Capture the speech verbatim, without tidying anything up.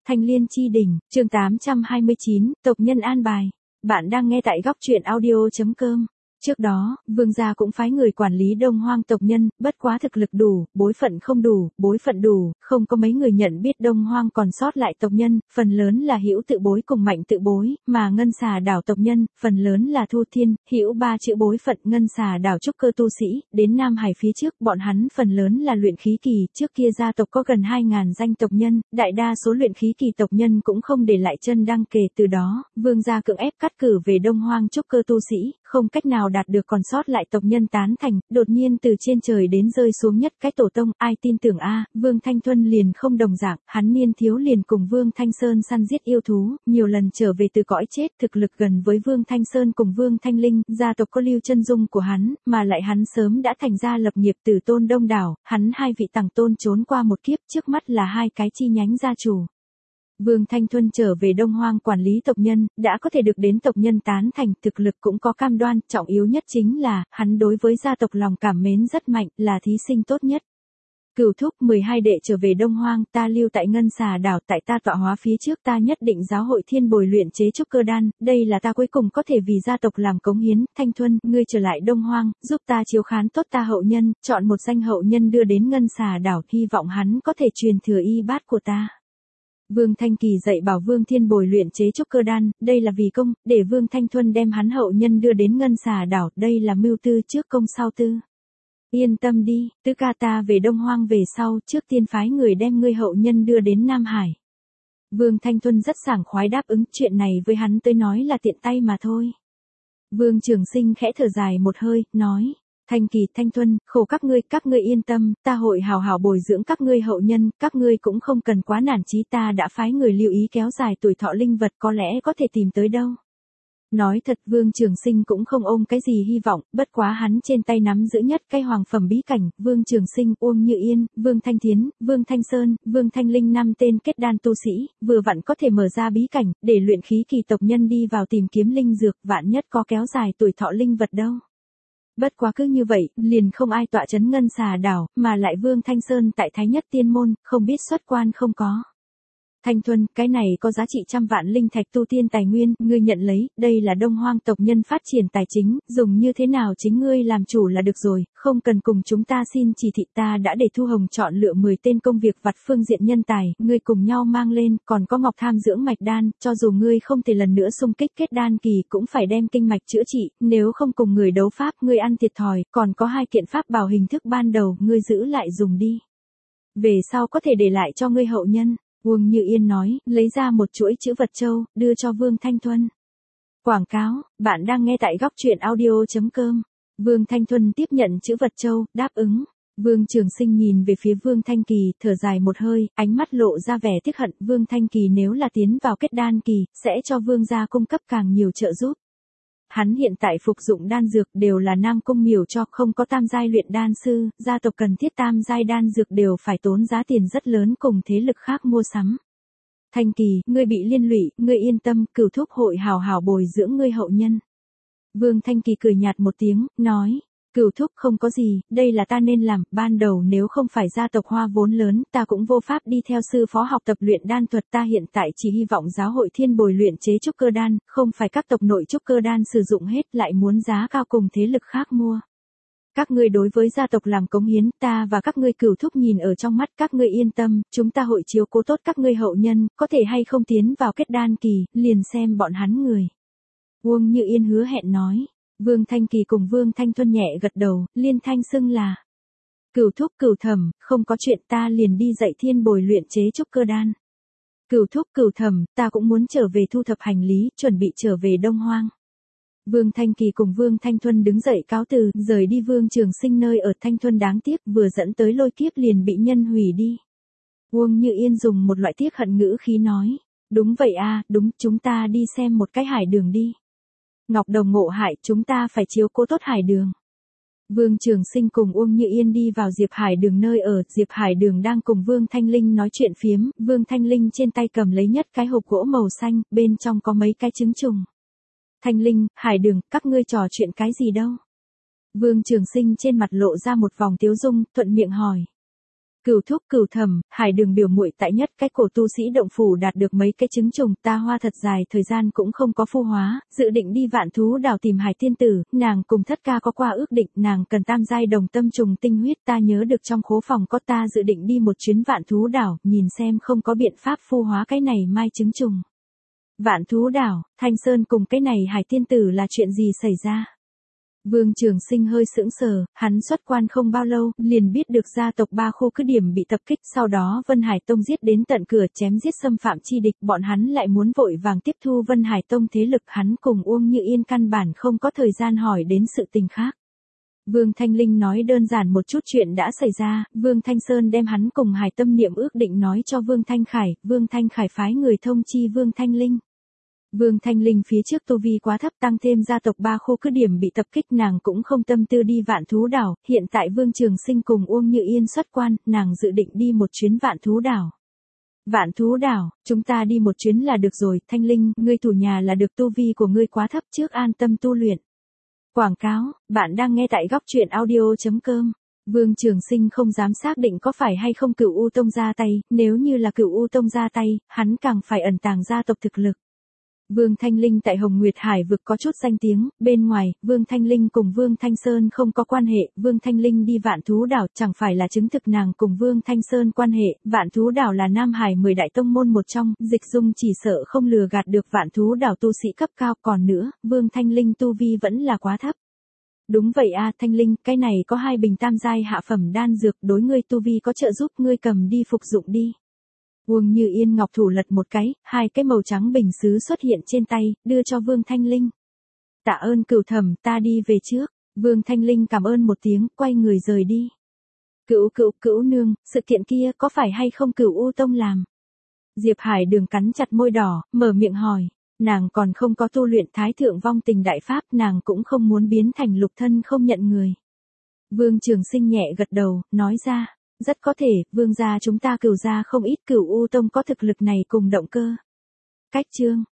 Thanh Liên chi đỉnh, chương tám trăm hai mươi chín, tộc nhân an bài. Bạn đang nghe tại góc truyện audio chấm com. Trước đó, vương gia cũng phái người quản lý Đông Hoang tộc nhân, bất quá thực lực đủ, bối phận không đủ, bối phận đủ, không có mấy người nhận biết Đông Hoang còn sót lại tộc nhân, phần lớn là Hữu tự bối cùng Mạnh tự bối, mà Ngân Xà đảo tộc nhân, phần lớn là Thu Thiên, Hữu ba chữ bối phận Ngân Xà đảo trúc cơ tu sĩ, đến Nam Hải phía trước, bọn hắn phần lớn là luyện khí kỳ, trước kia gia tộc có gần hai ngàn danh tộc nhân, đại đa số luyện khí kỳ tộc nhân cũng không để lại chân đăng kề, từ đó, vương gia cưỡng ép cắt cử về Đông Hoang trúc cơ tu sĩ, không cách nào đạt được còn sót lại tộc nhân tán thành, đột nhiên từ trên trời đến rơi xuống nhất cái tổ tông, ai tin tưởng a, Vương Thanh Thuân liền không đồng dạng, hắn niên thiếu liền cùng Vương Thanh Sơn săn giết yêu thú, nhiều lần trở về từ cõi chết, thực lực gần với Vương Thanh Sơn cùng Vương Thanh Linh, gia tộc có lưu chân dung của hắn, mà lại hắn sớm đã thành ra lập nghiệp tử tôn đông đảo, hắn hai vị tàng tôn trốn qua một kiếp, trước mắt là hai cái chi nhánh gia chủ. Vương Thanh Thuân trở về Đông Hoang quản lý tộc nhân, đã có thể được đến tộc nhân tán thành, thực lực cũng có cam đoan, trọng yếu nhất chính là, hắn đối với gia tộc lòng cảm mến rất mạnh, là thí sinh tốt nhất. Cửu thúc mười hai đệ trở về Đông Hoang, ta lưu tại Ngân Xà đảo, tại ta tọa hóa phía trước ta nhất định giáo hội thiên bồi luyện chế trúc cơ đan, đây là ta cuối cùng có thể vì gia tộc làm cống hiến. Thanh Thuân, ngươi trở lại Đông Hoang, giúp ta chiếu khán tốt ta hậu nhân, chọn một danh hậu nhân đưa đến Ngân Xà đảo, hy vọng hắn có thể truyền thừa y bát của ta. Vương Thanh Kỳ dạy bảo Vương Thiên bồi luyện chế trúc cơ đan, đây là vì công, để Vương Thanh Thuân đem hắn hậu nhân đưa đến Ngân Xà đảo, đây là mưu tư trước công sau tư. Yên tâm đi, tứ ca ta về Đông Hoang về sau, trước tiên phái người đem ngươi hậu nhân đưa đến Nam Hải. Vương Thanh Thuân rất sảng khoái đáp ứng, chuyện này với hắn tới nói là tiện tay mà thôi. Vương Trường Sinh khẽ thở dài một hơi, nói. Thanh Kỳ, Thanh Thuân, khổ các ngươi, các ngươi yên tâm, ta hội hào hào bồi dưỡng các ngươi hậu nhân, các ngươi cũng không cần quá nản chí, ta đã phái người lưu ý kéo dài tuổi thọ linh vật, có lẽ có thể tìm tới đâu. Nói thật, Vương Trường Sinh cũng không ôm cái gì hy vọng, bất quá hắn trên tay nắm giữ nhất cái hoàng phẩm bí cảnh, Vương Trường Sinh, Uông Như Yên, Vương Thanh Thiến, Vương Thanh Sơn, Vương Thanh Linh năm tên kết đan tu sĩ, vừa vặn có thể mở ra bí cảnh, để luyện khí kỳ tộc nhân đi vào tìm kiếm linh dược, vạn nhất có kéo dài tuổi thọ linh vật đâu. Bất quá cứ như vậy, liền không ai tọa chấn Ngân Xà đảo, mà lại Vương Thanh Sơn tại Thái Nhất Tiên Môn, không biết xuất quan không có. Thanh Thuân, cái này có giá trị trăm vạn linh thạch tu tiên tài nguyên, ngươi nhận lấy, đây là Đông Hoang tộc nhân phát triển tài chính, dùng như thế nào chính ngươi làm chủ là được rồi, không cần cùng chúng ta xin chỉ thị, ta đã để Thu Hồng chọn lựa mười tên công việc vặt phương diện nhân tài, ngươi cùng nhau mang lên, còn có Ngọc Tham dưỡng mạch đan, cho dù ngươi không thể lần nữa xung kích kết đan kỳ cũng phải đem kinh mạch chữa trị, nếu không cùng người đấu pháp, ngươi ăn thiệt thòi, còn có hai kiện pháp bảo hình thức ban đầu, ngươi giữ lại dùng đi. Về sau có thể để lại cho ngươi hậu nhân. Uông Như Yên nói, lấy ra một chuỗi chữ vật châu, đưa cho Vương Thanh Thuân. Quảng cáo, bạn đang nghe tại góc truyện audio chấm com. Vương Thanh Thuân tiếp nhận chữ vật châu, đáp ứng. Vương Trường Sinh nhìn về phía Vương Thanh Kỳ, thở dài một hơi, ánh mắt lộ ra vẻ tiếc hận. Vương Thanh Kỳ nếu là tiến vào kết đan kỳ, sẽ cho Vương gia cung cấp càng nhiều trợ giúp. Hắn hiện tại phục dụng đan dược đều là Nam Cung Miểu cho, không có tam giai luyện đan sư, gia tộc cần thiết tam giai đan dược đều phải tốn giá tiền rất lớn cùng thế lực khác mua sắm. Thanh Kỳ, ngươi bị liên lụy, ngươi yên tâm, Cửu thúc hội hào hào bồi dưỡng ngươi hậu nhân. Vương Thanh Kỳ cười nhạt một tiếng, nói. Cửu thúc không có gì, đây là ta nên làm, ban đầu nếu không phải gia tộc Hoa vốn lớn, ta cũng vô pháp đi theo sư phó học tập luyện đan thuật, ta hiện tại chỉ hy vọng giáo hội thiên bồi luyện chế trúc cơ đan, không phải các tộc nội trúc cơ đan sử dụng hết lại muốn giá cao cùng thế lực khác mua. Các ngươi đối với gia tộc làm cống hiến, ta và các ngươi Cửu thúc nhìn ở trong mắt, các ngươi yên tâm, chúng ta hội chiếu cố tốt các ngươi hậu nhân, có thể hay không tiến vào kết đan kỳ, liền xem bọn hắn người. Uông Như Yên hứa hẹn nói. Vương Thanh Kỳ cùng Vương Thanh Thuân nhẹ gật đầu, liên thanh xưng là. Cửu thúc Cửu thẩm, không có chuyện, ta liền đi dạy thiên bồi luyện chế trúc cơ đan. Cửu thúc Cửu thẩm, ta cũng muốn trở về thu thập hành lý, chuẩn bị trở về Đông Hoang. Vương Thanh Kỳ cùng Vương Thanh Thuân đứng dậy cáo từ, rời đi. Vương Trường Sinh nơi ở Thanh Thuân đáng tiếc, vừa dẫn tới lôi kiếp liền bị nhân hủy đi. Uông Như Yên dùng một loại tiếc hận ngữ khí nói. Đúng vậy a, đúng, chúng ta đi xem một cái hải đường đi. Ngọc Đồng ngộ hại, chúng ta phải chiếu cố tốt hải đường. Vương Trường Sinh cùng Uông Như Yên đi vào Diệp Hải Đường nơi ở, Diệp Hải Đường đang cùng Vương Thanh Linh nói chuyện phiếm, Vương Thanh Linh trên tay cầm lấy nhất cái hộp gỗ màu xanh, bên trong có mấy cái trứng trùng. Thanh Linh, Hải Đường, các ngươi trò chuyện cái gì đâu? Vương Trường Sinh trên mặt lộ ra một vòng tiếu dung, thuận miệng hỏi. Cửu thúc cửu thẩm, Hải Đường biểu muội tại nhất cái cổ tu sĩ động phủ đạt được mấy cái trứng trùng, ta hoa thật dài thời gian cũng không có phu hóa, dự định đi Vạn Thú Đảo tìm Hải tiên tử, nàng cùng thất ca có qua ước định, nàng cần tam giai đồng tâm trùng tinh huyết, ta nhớ được trong khố phòng có, ta dự định đi một chuyến Vạn Thú Đảo, nhìn xem không có biện pháp phu hóa cái này mai trứng trùng. Vạn Thú Đảo, Thanh Sơn cùng cái này Hải tiên tử là chuyện gì xảy ra? Vương Trường Sinh hơi sững sờ, hắn xuất quan không bao lâu, liền biết được gia tộc Ba Khô cứ điểm bị tập kích, sau đó Vân Hải Tông giết đến tận cửa chém giết xâm phạm chi địch, bọn hắn lại muốn vội vàng tiếp thu Vân Hải Tông thế lực, hắn cùng Uông Như Yên căn bản không có thời gian hỏi đến sự tình khác. Vương Thanh Linh nói đơn giản một chút chuyện đã xảy ra, Vương Thanh Sơn đem hắn cùng Hải Tâm Niệm ước định nói cho Vương Thanh Khải, Vương Thanh Khải phái người thông chi Vương Thanh Linh. Vương Thanh Linh phía trước tu vi quá thấp, tăng thêm gia tộc Ba Khô cứ điểm bị tập kích, nàng cũng không tâm tư đi Vạn Thú Đảo, hiện tại Vương Trường Sinh cùng Uông Như Yên xuất quan, nàng dự định đi một chuyến Vạn Thú Đảo. Vạn Thú Đảo, chúng ta đi một chuyến là được rồi, Thanh Linh, ngươi thủ nhà là được, tu vi của ngươi quá thấp, trước an tâm tu luyện. Quảng cáo, bạn đang nghe tại góc truyện audio chấm com. Vương Trường Sinh không dám xác định có phải hay không Cửu U Tông ra tay, nếu như là Cửu U Tông ra tay, hắn càng phải ẩn tàng gia tộc thực lực. Vương Thanh Linh tại Hồng Nguyệt Hải vực có chút danh tiếng, bên ngoài, Vương Thanh Linh cùng Vương Thanh Sơn không có quan hệ, Vương Thanh Linh đi Vạn Thú Đảo chẳng phải là chứng thực nàng cùng Vương Thanh Sơn quan hệ, Vạn Thú Đảo là Nam Hải mười đại tông môn một trong, Dịch Dung chỉ sợ không lừa gạt được Vạn Thú Đảo tu sĩ cấp cao, còn nữa, Vương Thanh Linh tu vi vẫn là quá thấp. Đúng vậy a, Thanh Linh, cái này có hai bình tam giai hạ phẩm đan dược, đối ngươi tu vi có trợ giúp, ngươi cầm đi phục dụng đi. Uông Như Yên ngọc thủ lật một cái, hai cái màu trắng bình sứ xuất hiện trên tay, đưa cho Vương Thanh Linh. Tạ ơn Cửu thẩm, ta đi về trước. Vương Thanh Linh cảm ơn một tiếng, quay người rời đi. Cửu cửu cửu nương, sự kiện kia có phải hay không Cửu U Tông làm? Diệp Hải Đường cắn chặt môi đỏ, mở miệng hỏi. Nàng còn không có tu luyện Thái Thượng Vong Tình Đại Pháp, nàng cũng không muốn biến thành lục thân không nhận người. Vương Trường Sinh nhẹ gật đầu, nói ra. Rất có thể, Vương gia chúng ta Cửu gia không ít, Cửu U Tông có thực lực này cùng động cơ. Cách chương